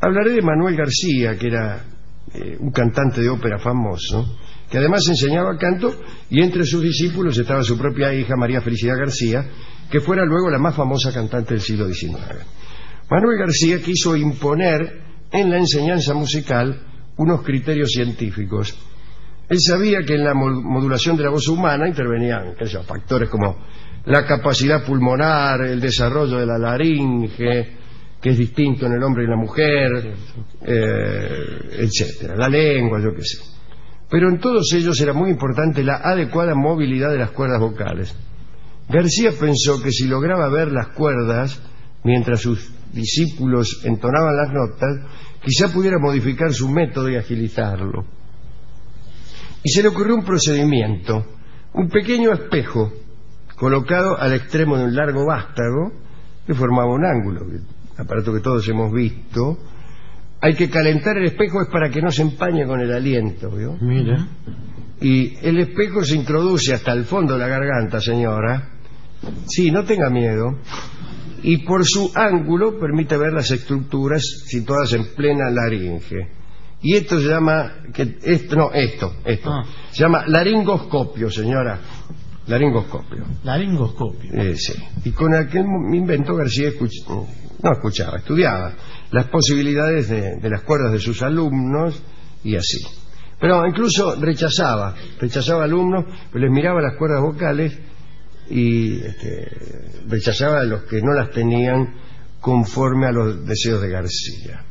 Hablaré de Manuel García, que era un cantante de ópera famoso, que además enseñaba canto, y entre sus discípulos estaba su propia hija, María Felicidad García, que fuera luego la más famosa cantante del siglo XIX. Manuel García quiso imponer en la enseñanza musical unos criterios científicos. Él sabía que en la modulación de la voz humana intervenían factores como la capacidad pulmonar, el desarrollo de la laringe, que es distinto en el hombre y la mujer, etcétera, la lengua, yo qué sé. Pero en todos ellos era muy importante la adecuada movilidad de las cuerdas vocales. García pensó que si lograba ver las cuerdas mientras sus discípulos entonaban las notas, quizá pudiera modificar su método y agilizarlo. Y se le ocurrió un procedimiento, un pequeño espejo colocado al extremo de un largo vástago que formaba un ángulo, aparato que todos hemos visto. Hay que calentar el espejo, es para que no se empañe con el aliento, ¿vio? Mira. Y el espejo se introduce hasta el fondo de la garganta, señora. Sí, no tenga miedo. Y por su ángulo permite ver las estructuras situadas en plena laringe. Y esto se llama... Se llama laringoscopio, señora. Laringoscopio. Laringoscopio. Sí. Y con aquel invento García estudiaba las posibilidades de las cuerdas de sus alumnos y así. Pero incluso rechazaba alumnos, pues les miraba las cuerdas vocales y rechazaba a los que no las tenían conforme a los deseos de García.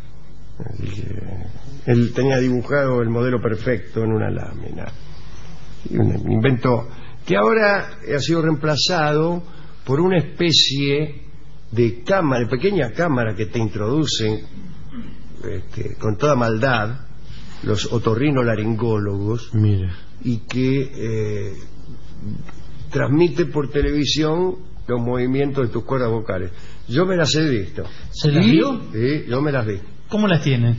Él tenía dibujado el modelo perfecto en una lámina. Y un invento que ahora ha sido reemplazado por una especie de cámara, de pequeña cámara que te introducen con toda maldad los otorrinolaringólogos. Mira. Y que transmite por televisión los movimientos de tus cuerdas vocales. Yo me las he visto. ¿Se las vio? Sí, yo me las vi. ¿Cómo las tiene?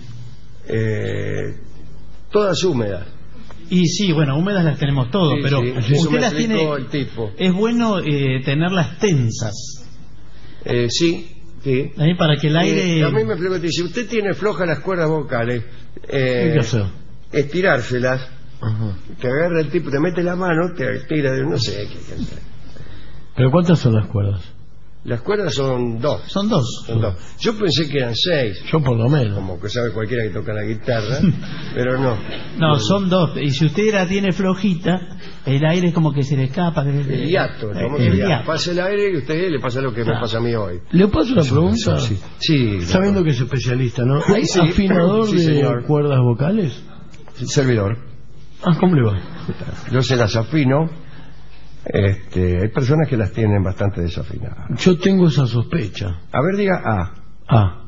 Todas húmedas. Y sí, bueno, húmedas las tenemos todos, Sí, pero sí, usted las tiene... el tipo. Es bueno tenerlas tensas. Sí. Ahí para que el aire... A mí me preguntan, si usted tiene flojas las cuerdas vocales, ¿qué hacer? estirárselas. Ajá. Te agarra el tipo, te mete la mano, te tira de no sé qué hacer. ¿Pero cuántas son las cuerdas? Las cuerdas son dos. Son dos. Yo pensé que eran 6. Yo por lo menos. Como que sabe cualquiera que toca la guitarra, pero no. No, son 2. Y si usted la tiene flojita, el aire es como que se le escapa. El hiato, pasa el aire y usted le pasa lo que me pasa a mí hoy. ¿Le paso una pregunta? Sí. Sabiendo que es especialista, ¿no? ¿Hay Sí. afinador Sí, de señor. cuerdas vocales? Servidor. ¿Cómo le va? Yo se las afino. Hay personas que las tienen bastante desafinadas. Yo tengo esa sospecha. A ver, diga A.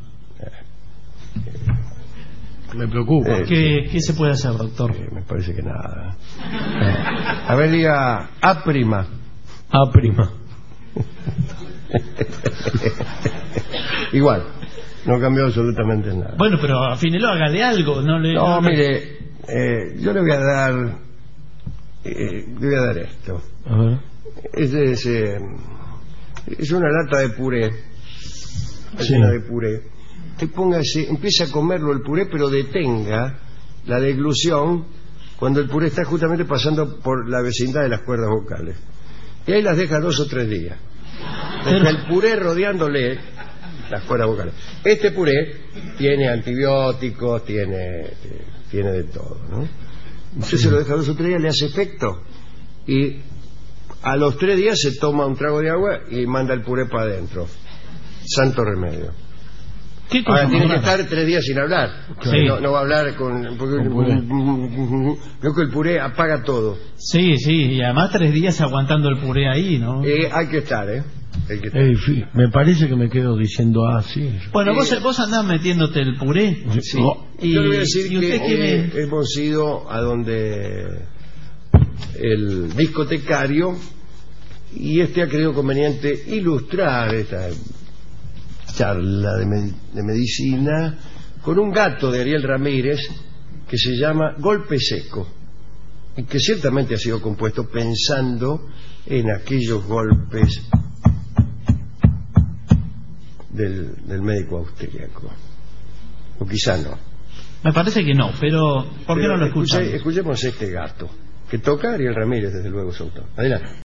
Me preocupa. ¿Qué se puede hacer, doctor? Me parece que nada. A ver, diga A'. A'. Igual, no cambió absolutamente nada. Bueno, pero afínelo, hágale algo. No, mire, yo le voy a dar esto. A ver. Es una lata de puré, llena de puré. Usted empieza a comerlo el puré, pero detenga la deglución cuando el puré está justamente pasando por la vecindad de las cuerdas vocales. Y ahí las deja 2 o 3 días. Deja el puré rodeándole las cuerdas vocales. Este puré tiene antibióticos, tiene de todo, ¿no? Usted se lo deja 2 o 3 días, le hace efecto, y a los 3 días se toma un trago de agua y manda el puré para adentro. Santo remedio. Ahora tiene que estar 3 días sin hablar. Sí. No va a hablar creo que el puré apaga todo. Sí, y además 3 días aguantando el puré ahí, ¿no? Hay que estar, me parece que me quedo diciendo sí. Bueno, vos andás metiéndote el puré. Sí. Yo le voy a decir que hemos ido a donde el discotecario, y ha creído conveniente ilustrar esta charla de medicina con un gato de Ariel Ramírez que se llama Golpe Seco, y que ciertamente ha sido compuesto pensando en aquellos golpes del médico austríaco. O quizá no. Me parece que no, pero ¿por qué no lo escuchamos? Escuchemos este gato que toca Ariel Ramírez, desde luego, su autor. Adelante.